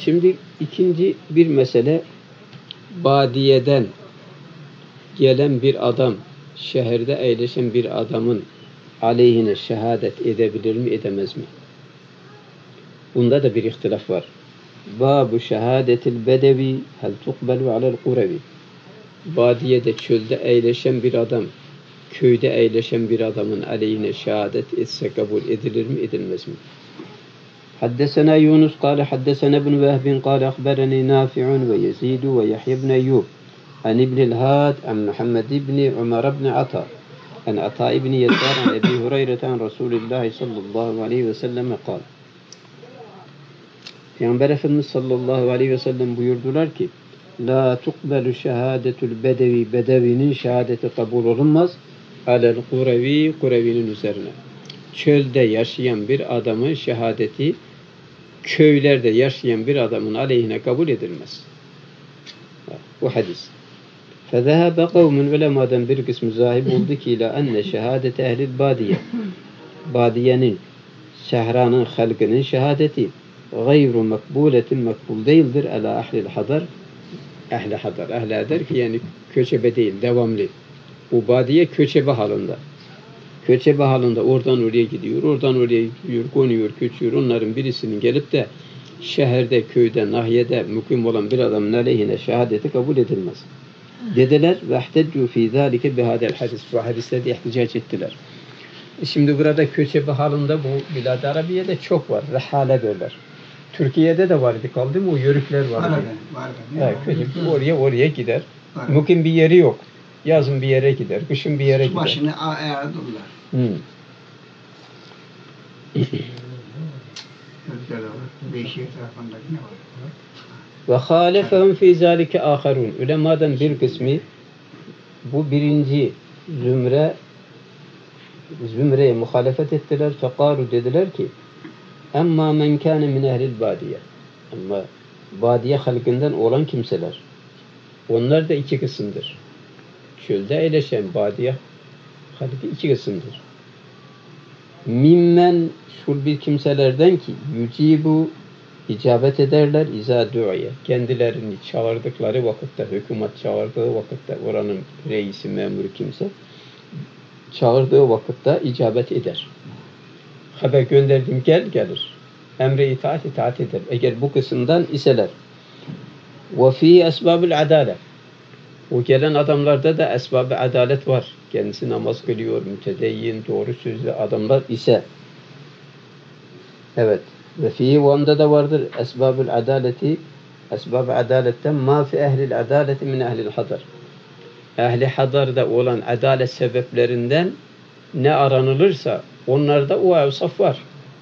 Şimdi ikinci bir mesele, badiyeden gelen bir adam, şehirde eğleşen bir adamın aleyhine şehadet edebilir mi, edemez mi? Bunda da bir ihtilaf var. Babu şehadetil bedevi hel tukbelu alel kurevi. Badiyede, çölde eğleşen bir adam, köyde eğleşen bir adamın aleyhine şehadet etse kabul edilir mi, edilmez mi? Haddesena Yunus kâle haddesena ibn Vehbin kâle akbereni Nafi'un ve Yezidu ve Yahya ibn Eyyub an İbnil Had an Muhammed ibn Umar ibn Ata an Ata ibn Yesar an Ebi Hureyre an Resulullah sallallahu aleyhi ve sellem kâle. Peygamber Efendimiz sallallahu aleyhi ve sellem buyurdular ki, la tukbelu şehadetul bedevi, bedevinin şehadeti kabul olunmaz, alel kurevi, kurevinin üzerine. Çölde yaşayan bir adamın şehadeti, köylerde yaşayan bir adamın aleyhine kabul edilmez. Bu hadis. فَذَهَبَ قَوْمٌ ulemadan bir kısmı zahib oldu ki ila enne şehadete ehlil badiye. Badiyenin, sehranın, halkının şehadeti gayru makbuletin, makbul değildir. Ala ahlil hadar, ehli hadar. Ehli hadar ki yani köçebe değil, devamlı. Bu badiye köçebe halinde. Köçebe halinde oradan oraya gidiyor, oradan oraya gidiyor, konuyor, köçüyor. Onların birisinin gelip de şehirde, köyde, nahiyede mukim olan bir adamın aleyhine şehadeti kabul edilmez. Dediler ve ihteccu fi zalike bihadel hadis. Bu hadisle de ihticac ettiler. Şimdi burada köçebe halinde bu Bilad-ı Arabiye'de çok var. Rehale derler. Türkiye'de de vardı, kaldı mı? O yörükler vardı. Evet, köçebe oraya gider. Mukim bir yeri yok. Yazın bir yere gider, kışın bir yere gider. Başını ayarladılar. Beşiğe tarafındaki ne var? Ve halefehum fî zâlike âkharûn. Ulemadan bir kısmı bu birinci zümreye muhalefet ettiler. Fekâlu dediler ki emmâ men kâne min ehlil bâdiye. Ama badiye halkından olan kimseler. Onlar da iki kısımdır. Çölde eğleşen badiye halkı iki kısımdır. Mimmen şul bir kimselerden ki yücibu icabet ederler izâ du'iye. Kendilerini çağırdıkları vakitte, hükümet çağırdığı vakitte, oranın reisi, memuru kimse çağırdığı vakitte icabet eder. Haber gönderdim, gelir. Emre itaat eder. Eğer bu kısımdan iseler. Ve fî esbâbül adâle. O gelen adamlarda da esbab-ı adalet var. Kendisi namaz kılıyor, mütedeyyin, doğru sözlü adamlar ise. Evet. Ve fihi onda da vardır esbabul adaleti. Esbab-ı adaletten ma fi ehlil adaleti min ehlil hadar. Ehli hadarda olan adalet sebeplerinden ne aranılırsa onlarda o evsaf var.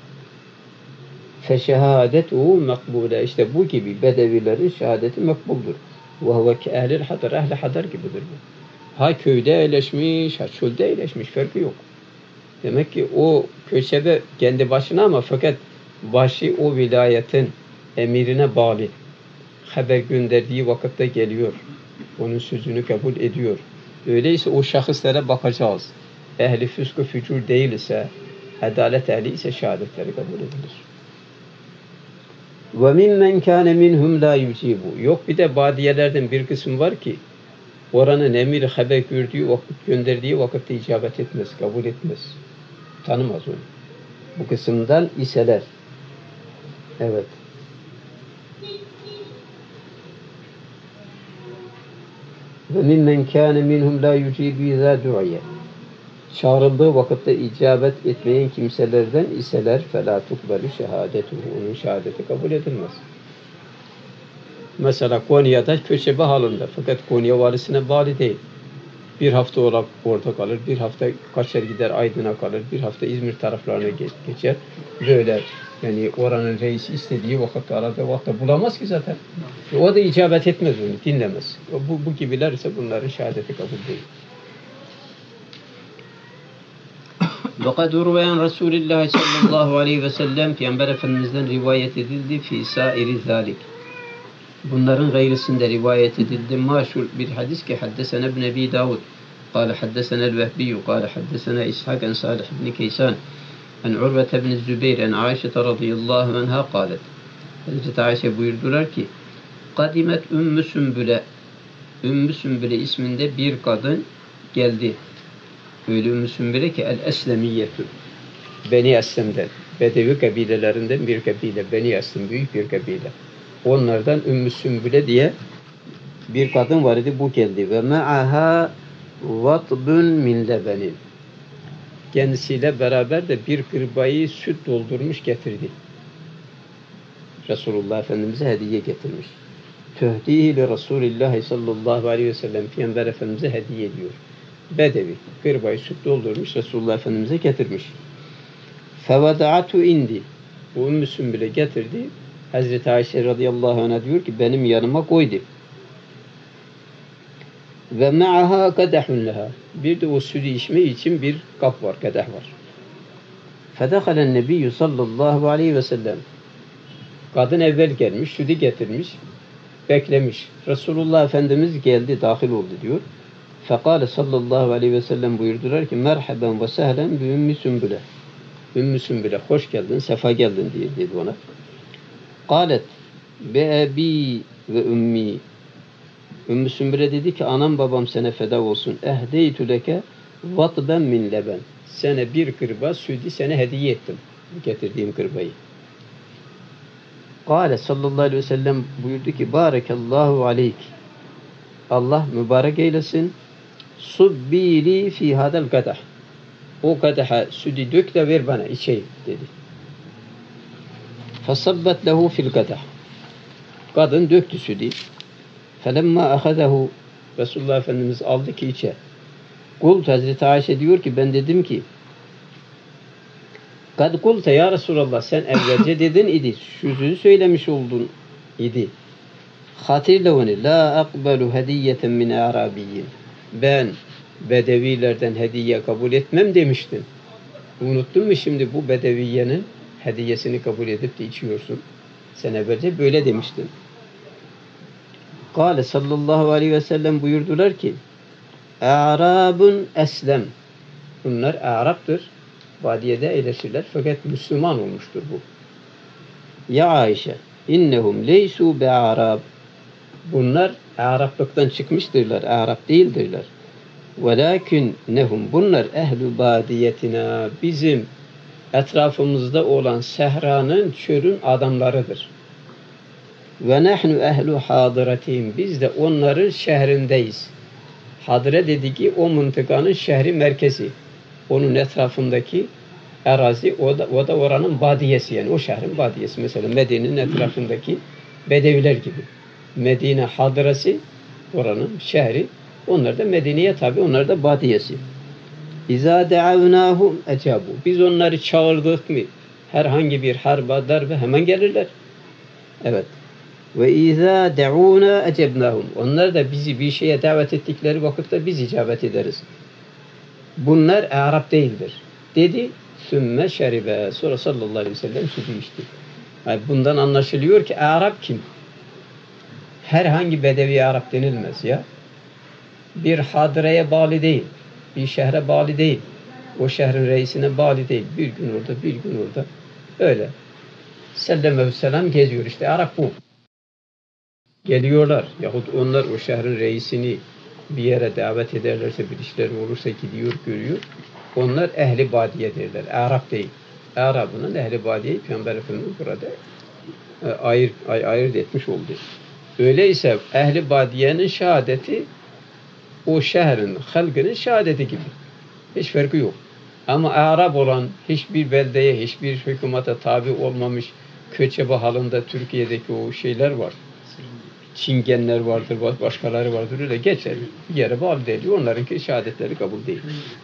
Feşehadetuhu makbule. İşte bu gibi bedevilerin şehadeti makbuldur. Ve huve ki ehlil hadar. Ehli hadar gibidir bu. Ha köyde eğleşmiş, ha çölde eğleşmiş. Farkı yok. Demek ki o köçebe kendi başına ama fakat başı o vilayetin emirine bağlı. Haber gönderdiği vakitte geliyor. Onun sözünü kabul ediyor. Öyleyse o şahıslara bakacağız. Ehli füsk-ü fücur değil ise, adalet ehli ise şehadetleri kabul edilir. وَمِنْ كَانَ مِنْهُمْ لَا يُجِيبُ. Yok bir de badiyelerden bir kısım var ki oranın emiri haber gördüğü vakit, gönderdiği vakitte icabet etmez, kabul etmez. Tanımaz onu. Bu kısımdan iseler. Evet. وَمِنْ كَانَ مِنْهُمْ لَا يُجِيبُ اِذَا دُعِيَ. Çağrıldığı vakitte icabet etmeyen kimselerden iseler فَلَا تُقْبَلُ شَهَادَتُهُ. Onun şehadeti kabul edilmez. Mesela Konya'da köçebe halinde fakat Konya valisine bağlı değil. Bir hafta olarak orada kalır, bir hafta kaçar gider Aydın'a kalır, bir hafta İzmir taraflarına geçer. Böyle yani oranın reisi istediği vakitte aradığı vakitte bulamaz ki zaten. O da icabet etmez onu, dinlemez. Bu gibiler ise bunların şehadeti kabul değil. وَقَدْ رُوَيَنْ رَسُولِ اللّٰهِ sallallahu aleyhi ve sellem Peygamber Efendimiz'den rivayet edildi فِي سَائِرِ ذَٰلِكِ. Bunların gayrısında rivayet edildi. Maşhur bir hadis ki haddesena ibn Ebi Davud قال حدثنا الوهبي قال حدثنا إسحاق عن صالح بن كيسان عن عروة بن الزبير عن عائشة رضي الله عنها قالت Hazreti Ayşe buyurdular ki Kadimet Ümmü Sümbüle, Ümmü Sümbüle isminde bir kadın geldi. Öyle Ümmü Sümbüle ki el-Eslemiyyetü, Beni Eslem'den, Bedevi kabilelerinden bir kabile, Beni Eslem büyük bir kabile. Onlardan Ümmü Sümbüle diye bir kadın var idi, bu geldi. Ve ma'aha vatbun min lebenin. Kendisiyle beraber de bir kırbayı süt doldurmuş getirdi. Resulullah Efendimiz'e hediye getirmiş. Töhdihi li Resulillah sallallahu aleyhi ve sellem. Peygamber Efendimiz'e hediye ediyor. Bedevi, kırbayı süt doldurmuş, Resulullah Efendimiz'e getirmiş. Fevada'atu indi. Bu Ümmü Sümbüle getirdi. Hazreti Ayşe radıyallahu anh'a diyor ki benim yanıma koydu. Ve ma'aha kadehun leha. Bir de o sütü içme için bir kap var, kadeh var. Fedehalen nebiyyü sallallahu aleyhi ve sellem. Kadın evvel gelmiş, sütü getirmiş, beklemiş. Resulullah Efendimiz geldi, dahil oldu diyor. Fekale sallallahu aleyhi ve sellem buyurdular ki merhaben ve sehlen bi Ümmü Sümbüle. Ümmü Sümbüle hoş geldin, sefa geldin diye dedi ona. Kalet be abi ve ümmi. Ümmü Sümbüle dedi ki anam babam sana feda olsun. Ehdeytü leke vatben min leben. Sana bir kırba sütü sana hediye ettim. Getirdiğim kırbayı. Kale sallallahu aleyhi ve sellem buyurdu ki Barakallahu aleyk. Allah mübarek eylesin. Subbili fi hadel kadah. O kadaha sütü dök de ver bana içeyim dedi. Fasabbet lehu fil kadah. Kadın döktü sütü. Felemma ahadehu Resulullah Efendimiz aldı ki içe. Kult Hazreti Ayşe diyor ki ben dedim ki Kad kulte ya Resulallah sen evvelce dedin idi. Şu sözü söylemiş oldun idi. Hatirlevni la akbelu hediyeten min arabiyyin. Ben bedevilerden hediye kabul etmem demiştin. Unuttun mu şimdi bu bedeviyenin hediyesini kabul edip de içiyorsun? Sen evvelce böyle demiştin. Kale sallallahu aleyhi ve sellem buyurdular ki A'rabun eslem. Bunlar Arap'tır. Badiyede eğleşirler. Fakat Müslüman olmuştur bu. Ya Ayşe innehum leysu be Arab. Bunlar Araplıktan çıkmıştırlar. Arap değildirler. Velakinnehum bunlar ehlü badiyetina. Bizim etrafımızda olan sehranın, çölün adamlarıdır. Ve nahnu ehlu hadiratihim. Biz de onların şehrindeyiz. Hadire dedi ki o mıntıkanın şehri merkezi. Onun etrafındaki arazi o da oranın badiyesi yani o şehrin badiyesi. Mesela Medine'nin etrafındaki bedeviler gibi. Medine hadiresi oranın şehri. Onlar da Medine'ye tabi. Onlar da badiyesi. İzâ de'avnâhum ecâbû. Biz onları çağırdık mı herhangi bir harba darbe hemen gelirler. Evet. Ve izâ de'ûnâ ecebnâhum. Onlar da bizi bir şeye davet ettikleri vakitte biz icabet ederiz. Bunlar Arap değildir. Dedi. Sümme şeribe. Sonra sallallahu aleyhi ve sellem sütü içti. Yani bundan anlaşılıyor ki Arap kim? Herhangi bedevi Arap denilmez ya. Bir hadireye bağlı değil. Bir şehre bağlı değil. O şehrin reisine bağlı değil. Bir gün orada, bir gün orada. Öyle. Sellem selam geziyor. İşte Arap bu. Geliyorlar. Yahut onlar o şehrin reisini bir yere davet ederlerse, bir işleri olursa gidiyor, görüyor. Onlar ehli badiye derler. Arap değil. Arap'ın ehli badiyeyi Peygamber Efendimiz burada ayırt etmiş oldu. Öyleyse ehli badiyenin şehadeti o şehrin, halkının şehadeti gibi. Hiç farkı yok. Ama Arap olan hiçbir beldeye, hiçbir hükümete tabi olmamış köçebe halinde Türkiye'deki o şeyler var. Çingenler vardır, başkaları vardır. Öyle geçer. Bir yere bağlı değil. Onlarınki şehadetleri kabul değil.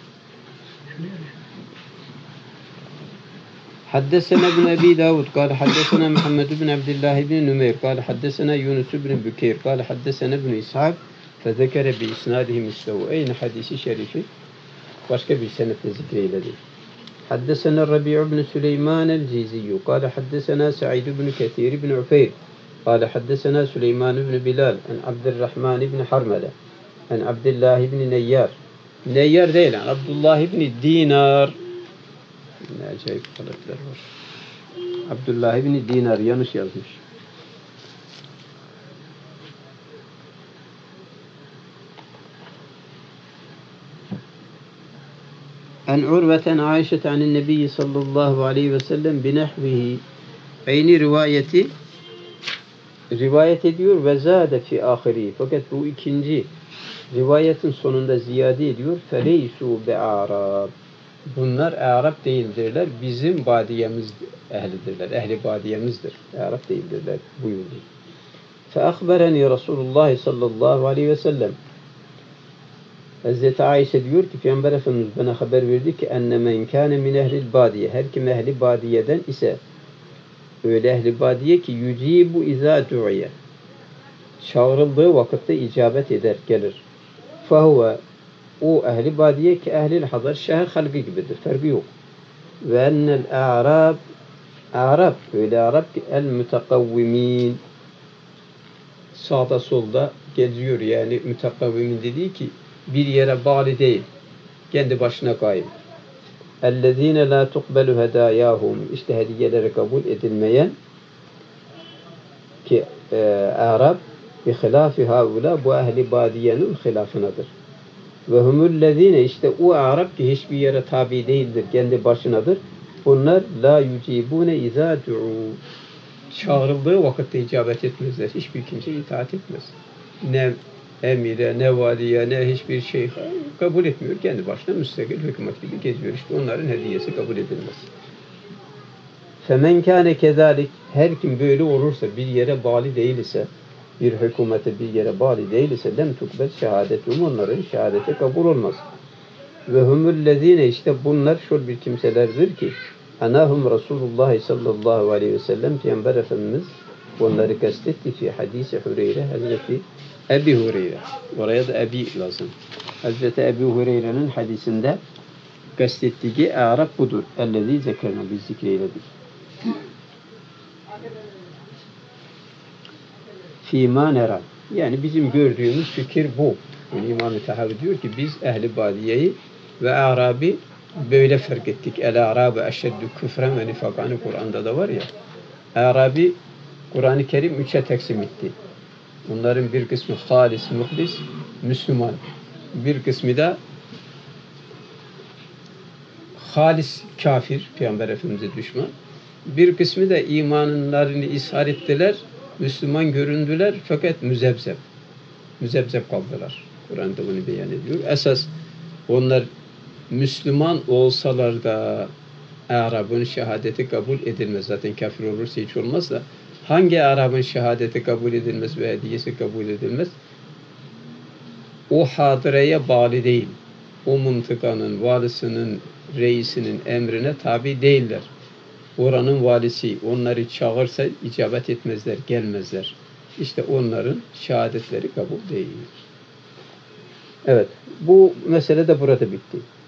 حدثنا ابن أبي داود قال حدثنا محمد بن عبد الله بن نمير قال حدثنا يونس بن بكير قال حدثنا ابن إسحاق فذكر بإسناده مثله. Aynı hadisi şerifi başka bir senetle zikreyledi. حدثنا الربيع بن سليمان الجيزي قال حدثنا سعيد بن كثير بن عفير قال حدثنا سليمان بن بلال عن عبد الرحمن بن حرملة عن عبد الله بن نيار. Neyyar değil, Abdullah ibn Dinar. Ne acayip haletler var. Abdullah ibn Dinar yanlış yazmış. En Urveten Ayşe anin Nebi sallallahu aleyhi ve sellem binehvihi. Aynı rivayet ediyor ve zâde fi ahiri. Fakat bu ikinci rivayetin sonunda ziyade ediyor. Feleysu be Arab. Bunlar Arap değildirler. Bizim badiyemiz ehlidirler. Ehli badiyemizdir. Arap değildirler buyurdu. Feakbereni Resulullah sallallahu aleyhi ve sellem. Hazreti Ayşe diyor ki Peygamber Efendimiz bana haber verdi ki enne men kâne min ehlil badiye. Her kim ehli badiyeden ise öyle ehli badiye ki yücibu izâ du'iye. Çağrıldığı vakitte icabet eder, gelir. Fehuve o ehli badiye ki ehlil hazar şehir halkı gibidir. Farkı yok. Ve ennel Arap öyle Arap ki el mütekavvimin sağda solda geziyor. Yani mütekavvimin dediği ki bir yere bağlı değil. Kendi başına kaim. اَلَّذ۪ينَ لَا تُقْبَلُ هَدَايَاهُمْ İşte hediyeleri kabul edilmeyen ki Arap بِخِلَافِ هَاُولَا bu ehli badiyenin hilafınadır. Ve humullezine işte o Arap ki hiçbir yere tabi değildir, kendi başınadır. Bunlar la yucibune izâ du'u. Çağrıldığı vakitte icabet etmezler. Hiçbir kimse itaat etmez. Ne emire, ne valiye, ne hiçbir şeyh kabul etmiyor. Kendi başına müstakil hükümet gibi geziyor. İşte onların hediyesi kabul edilmez. Femen kâne kezalik. Her kim böyle olursa, bir yere bağlı değil ise, bir hükümete bir yere bağlı değil ise lem tukbel şehadetum. Onların şehadeti kabul olmaz. Ve humullezine işte bunlar şöyle bir kimselerdir ki anahum Resulullah sallallahu aleyhi ve sellem Peygamber Efendimiz onları kastetti fi hadisi Hureyre Hazreti Ebi Hureyre. Oraya da Ebi lazım. Hazreti Ebi Hureyre'nin hadisinde kastettiği Arap budur. Ellezî zekerna biz zikreyledik. Fîmâ nera. Yani bizim gördüğümüz fikir bu. Yani İmam-ı Tahavi diyor ki biz ehli badiyeyi ve Arabi böyle fark ettik. El-Arabi eşeddü küfren ve nifakanı Kur'an'da da var ya. Arabi Kur'an-ı Kerim 3'e taksim etti. Bunların bir kısmı halis, muhlis, Müslüman. Bir kısmı da halis kafir, Peygamber Efendimiz'e düşman. Bir kısmı da imanlarını ishar ettiler, Müslüman göründüler fakat müzebzeb. Müzebzeb kaldılar. Kur'an'da bunu beyan ediyor. Esas onlar Müslüman olsalar da Arap'ın şehadeti kabul edilmez. Zaten kafir olursa hiç olmaz da hangi Arap'ın şehadeti kabul edilmez ve hediyesi kabul edilmez? O hadıreye bağlı değil. O mıntıkanın, valisinin, reisinin emrine tabi değiller. Oranın valisi onları çağırsa icabet etmezler, gelmezler. İşte onların şehadetleri kabul değil. Evet, bu mesele de burada bitti.